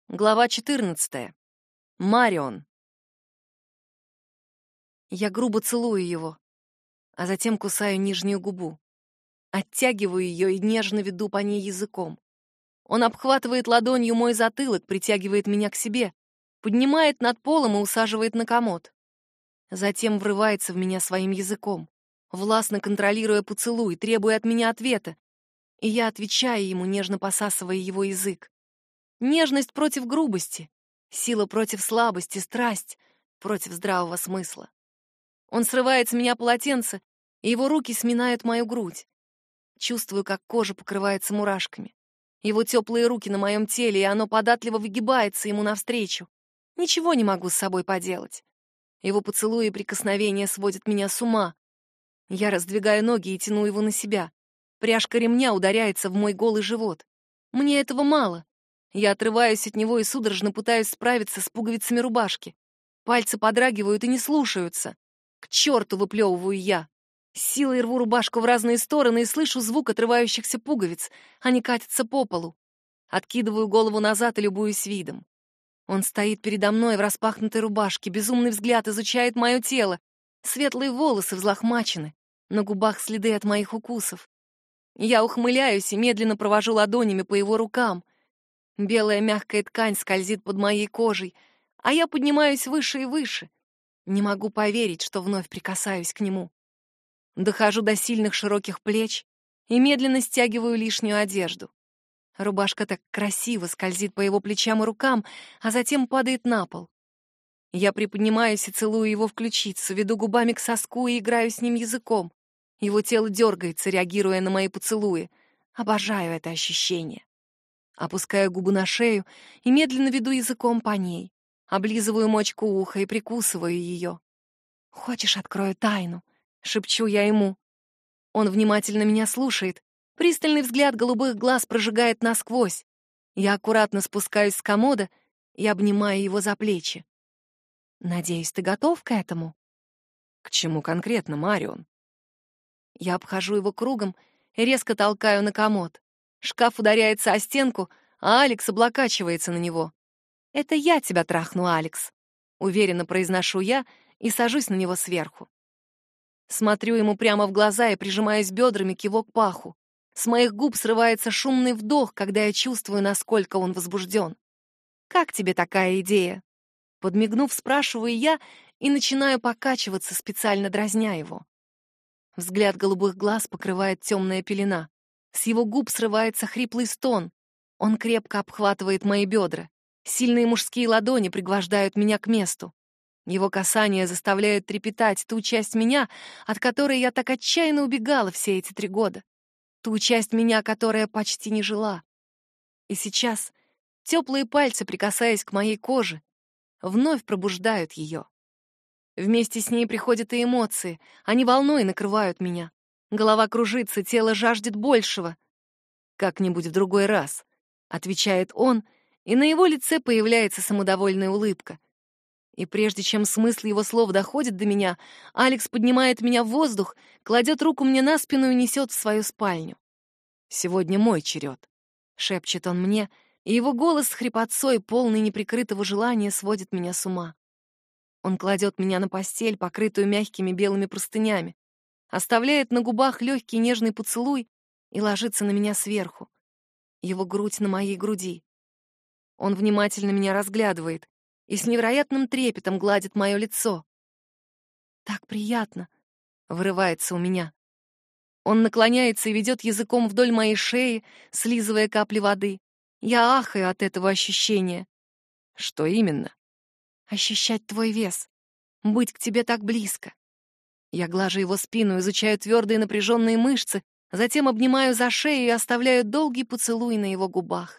Глава 14. Марион. Я грубо целую его, а затем кусаю нижнюю губу. Оттягиваю ее и нежно веду по ней языком. Он обхватывает ладонью мой затылок, притягивает меня к себе, поднимает над полом и усаживает на комод. Затем врывается в меня своим языком, властно контролируя поцелуй, требуя от меня ответа. И я отвечаю ему, нежно посасывая его язык. Нежность против грубости, сила против слабости, страсть против здравого смысла. Он срывает с меня полотенце, и его руки сминают мою грудь. Чувствую, как кожа покрывается мурашками. Его теплые руки на моем теле, и оно податливо выгибается ему навстречу. Ничего не могу с собой поделать. Его поцелуи и прикосновения сводят меня с ума. Я раздвигаю ноги и тяну его на себя. Пряжка ремня ударяется в мой голый живот. Мне этого мало. Я отрываюсь от него и судорожно пытаюсь справиться с пуговицами рубашки. Пальцы подрагивают и не слушаются. К черту, выплевываю я. С силой рву рубашку в разные стороны и слышу звук отрывающихся пуговиц. Они катятся по полу. Откидываю голову назад и любуюсь видом. Он стоит передо мной в распахнутой рубашке, безумный взгляд изучает мое тело. Светлые волосы взлохмачены, на губах следы от моих укусов. Я ухмыляюсь и медленно провожу ладонями по его рукам. Белая мягкая ткань скользит под моей кожей, а я поднимаюсь выше и выше. Не могу поверить, что вновь прикасаюсь к нему. Дохожу до сильных широких плеч и медленно стягиваю лишнюю одежду. Рубашка так красиво скользит по его плечам и рукам, а затем падает на пол. Я приподнимаюсь и целую его в ключицу, веду губами к соску и играю с ним языком. Его тело дергается, реагируя на мои поцелуи. Обожаю это ощущение. Опускаю губы на шею и медленно веду языком по ней. Облизываю мочку уха и прикусываю ее. «Хочешь, открою тайну?» — шепчу я ему. Он внимательно меня слушает. Пристальный взгляд голубых глаз прожигает насквозь. Я аккуратно спускаюсь с комода и обнимаю его за плечи. «Надеюсь, ты готов к этому?» К чему конкретно, Марион? Я обхожу его кругом и резко толкаю на комод. Шкаф ударяется о стенку, а Алекс облокачивается на него. «Это я тебя трахну, Алекс», — уверенно произношу я и сажусь на него сверху. Смотрю ему прямо в глаза и прижимаюсь бедрами к его паху. С моих губ срывается шумный вдох, когда я чувствую, насколько он возбужден. «Как тебе такая идея?» Подмигнув, спрашиваю я и начинаю покачиваться, специально дразня его. Взгляд голубых глаз покрывает темная пелена. С его губ срывается хриплый стон. Он крепко обхватывает мои бедра. Сильные мужские ладони пригвождают меня к месту. Его касания заставляют трепетать ту часть меня, от которой я так отчаянно убегала все эти 3 года. Ту часть меня, которая почти не жила. И сейчас теплые пальцы, прикасаясь к моей коже, вновь пробуждают ее. Вместе с ней приходят и эмоции. Они волной накрывают меня. Голова кружится, тело жаждет большего. «Как-нибудь в другой раз», — отвечает он, и на его лице появляется самодовольная улыбка. И прежде чем смысл его слов доходит до меня, Алекс поднимает меня в воздух, кладет руку мне на спину и несет в свою спальню. «Сегодня мой черед», — шепчет он мне, и его голос с хрипотцой, полный неприкрытого желания, сводит меня с ума. Он кладет меня на постель, покрытую мягкими белыми простынями, оставляет на губах легкий нежный поцелуй и ложится на меня сверху. Его грудь на моей груди. Он внимательно меня разглядывает и с невероятным трепетом гладит мое лицо. «Так приятно», — вырывается у меня. Он наклоняется и ведет языком вдоль моей шеи, слизывая капли воды. Я ахаю от этого ощущения. Что именно? Ощущать твой вес, быть к тебе так близко. Я глажу его спину, изучаю твердые напряженные мышцы, затем обнимаю за шею и оставляю долгий поцелуй на его губах.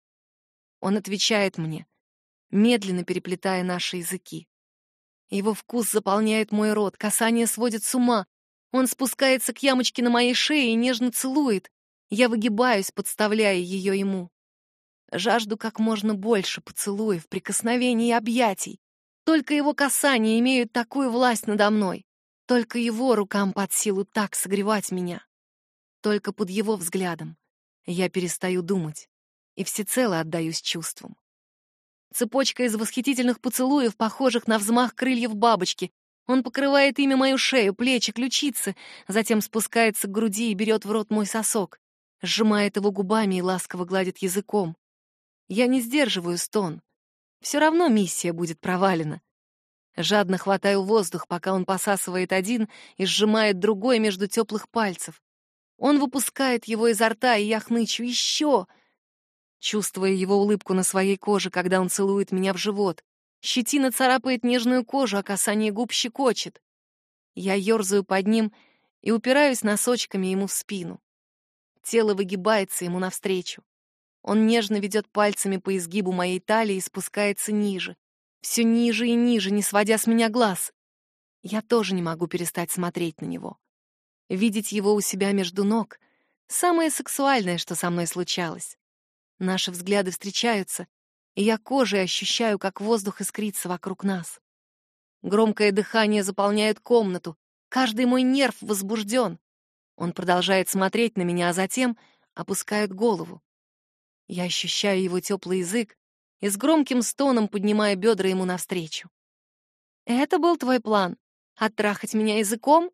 Он отвечает мне, медленно переплетая наши языки. Его вкус заполняет мой рот, касание сводит с ума. Он спускается к ямочке на моей шее и нежно целует. Я выгибаюсь, подставляя ее ему. Жажду как можно больше поцелуев, прикосновений и объятий. Только его касания имеют такую власть надо мной. Только его рукам под силу так согревать меня. Только под его взглядом я перестаю думать и всецело отдаюсь чувствам. Цепочка из восхитительных поцелуев, похожих на взмах крыльев бабочки. Он покрывает ими мою шею, плечи, ключицы, затем спускается к груди и берет в рот мой сосок, сжимает его губами и ласково гладит языком. Я не сдерживаю стон. Все равно миссия будет провалена. Жадно хватаю воздух, пока он посасывает один и сжимает другой между теплых пальцев. Он выпускает его изо рта, и я хнычу еще. Чувствуя его улыбку на своей коже, когда он целует меня в живот. Щетина царапает нежную кожу, а касание губ щекочет. Я ерзаю под ним и упираюсь носочками ему в спину. Тело выгибается ему навстречу. Он нежно ведет пальцами по изгибу моей талии и спускается ниже. Все ниже и ниже, не сводя с меня глаз. Я тоже не могу перестать смотреть на него. Видеть его у себя между ног — самое сексуальное, что со мной случалось. Наши взгляды встречаются, и я кожей ощущаю, как воздух искрится вокруг нас. Громкое дыхание заполняет комнату, каждый мой нерв возбужден. Он продолжает смотреть на меня, а затем опускает голову. Я ощущаю его теплый язык и с громким стоном поднимаю бедра ему навстречу. «Это был твой план? Оттрахать меня языком?»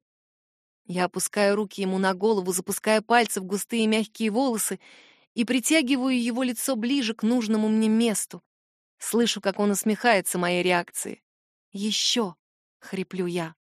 Я опускаю руки ему на голову, запуская пальцы в густые мягкие волосы и притягиваю его лицо ближе к нужному мне месту. Слышу, как он усмехается моей реакции. «Еще!» — хриплю я.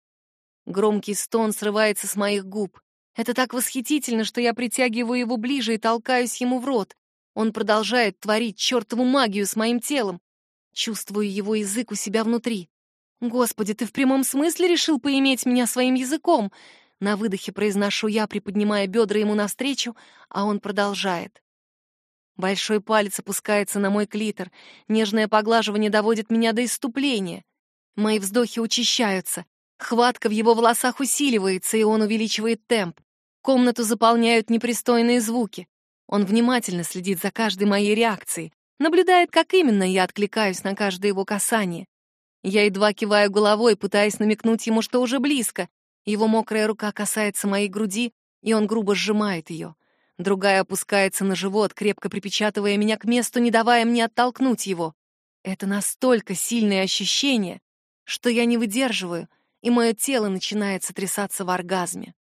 Громкий стон срывается с моих губ. Это так восхитительно, что я притягиваю его ближе и толкаюсь ему в рот. Он продолжает творить чертову магию с моим телом. Чувствую его язык у себя внутри. «Господи, ты в прямом смысле решил поиметь меня своим языком?» На выдохе произношу я, приподнимая бедра ему навстречу, а он продолжает. Большой палец опускается на мой клитор. Нежное поглаживание доводит меня до исступления. Мои вздохи учащаются. Хватка в его волосах усиливается, и он увеличивает темп. Комнату заполняют непристойные звуки. Он внимательно следит за каждой моей реакцией, наблюдает, как именно я откликаюсь на каждое его касание. Я едва киваю головой, пытаясь намекнуть ему, что уже близко. Его мокрая рука касается моей груди, и он грубо сжимает ее. Другая опускается на живот, крепко припечатывая меня к месту, не давая мне оттолкнуть его. Это настолько сильное ощущение, что я не выдерживаю, и мое тело начинает сотрясаться в оргазме.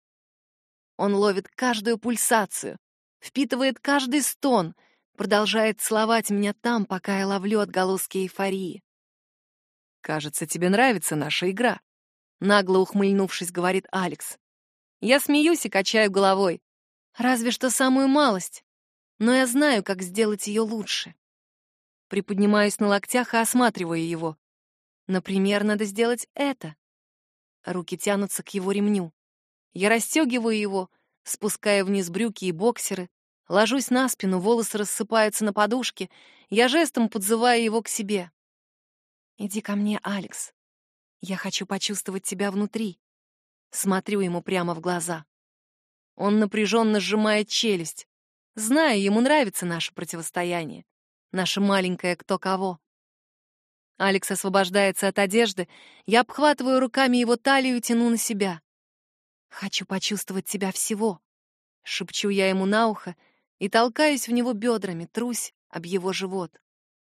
Он ловит каждую пульсацию, впитывает каждый стон, продолжает целовать меня там, пока я ловлю отголоски эйфории. «Кажется, тебе нравится наша игра», — нагло ухмыльнувшись, говорит Алекс. Я смеюсь и качаю головой. Разве что самую малость, но я знаю, как сделать ее лучше. Приподнимаюсь на локтях и осматриваю его. Например, надо сделать это. Руки тянутся к его ремню. Я расстегиваю его, спуская вниз брюки и боксеры, ложусь на спину, волосы рассыпаются на подушке, я жестом подзываю его к себе. «Иди ко мне, Алекс. Я хочу почувствовать тебя внутри». Смотрю ему прямо в глаза. Он напряженно сжимает челюсть. Знаю, ему нравится наше противостояние. Наше маленькое кто кого. Алекс освобождается от одежды. Я обхватываю руками его талию и тяну на себя. «Хочу почувствовать тебя всего», — шепчу я ему на ухо и толкаюсь в него бедрами, трусь об его живот.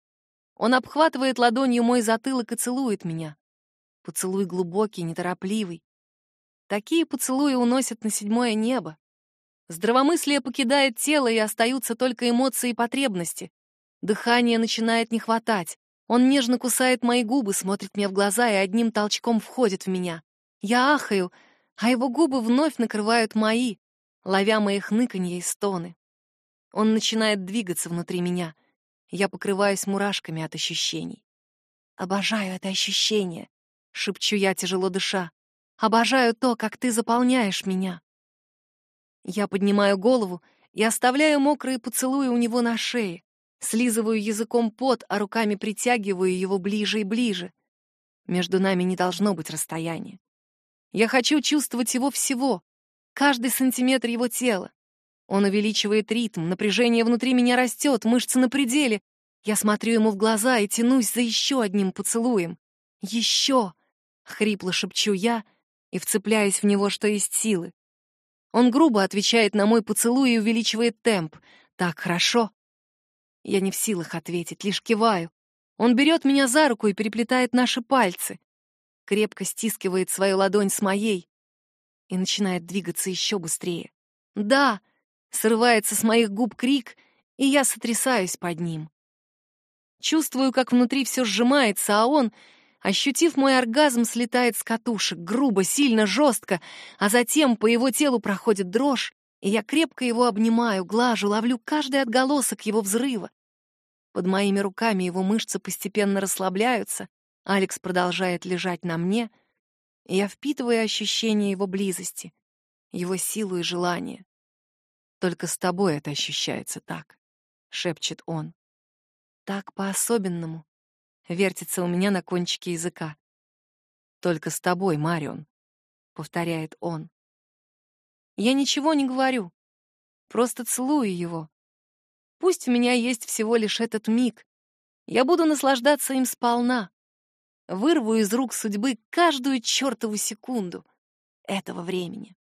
Он обхватывает ладонью мой затылок и целует меня. Поцелуй глубокий, неторопливый. Такие поцелуи уносят на 7-е небо. Здравомыслие покидает тело, и остаются только эмоции и потребности. Дыхание начинает не хватать. Он нежно кусает мои губы, смотрит мне в глаза и одним толчком входит в меня. Я ахаю, а его губы вновь накрывают мои, ловя мои хныканья и стоны. Он начинает двигаться внутри меня. Я покрываюсь мурашками от ощущений. «Обожаю это ощущение», — шепчу я, тяжело дыша. «Обожаю то, как ты заполняешь меня». Я поднимаю голову и оставляю мокрые поцелуи у него на шее, слизываю языком пот, а руками притягиваю его ближе и ближе. Между нами не должно быть расстояния. Я хочу чувствовать его всего, каждый сантиметр его тела. Он увеличивает ритм, напряжение внутри меня растет, мышцы на пределе. Я смотрю ему в глаза и тянусь за еще одним поцелуем. «Еще!» — хрипло шепчу я и вцепляюсь в него, что есть силы. Он грубо отвечает на мой поцелуй и увеличивает темп. Так хорошо. Я не в силах ответить, лишь киваю. Он берет меня за руку и переплетает наши пальцы, крепко стискивает свою ладонь с моей и начинает двигаться еще быстрее. «Да!» — срывается с моих губ крик, и я сотрясаюсь под ним. Чувствую, как внутри все сжимается, а он, ощутив мой оргазм, слетает с катушек, грубо, сильно, жестко, а затем по его телу проходит дрожь, и я крепко его обнимаю, глажу, ловлю каждый отголосок его взрыва. Под моими руками его мышцы постепенно расслабляются, Алекс продолжает лежать на мне, и я впитываю ощущение его близости, его силу и желание. «Только с тобой это ощущается так», — шепчет он. «Так по-особенному», — вертится у меня на кончике языка. «Только с тобой, Марион», — повторяет он. Я ничего не говорю, просто целую его. Пусть у меня есть всего лишь этот миг, я буду наслаждаться им сполна. Вырву из рук судьбы каждую чертову секунду этого времени.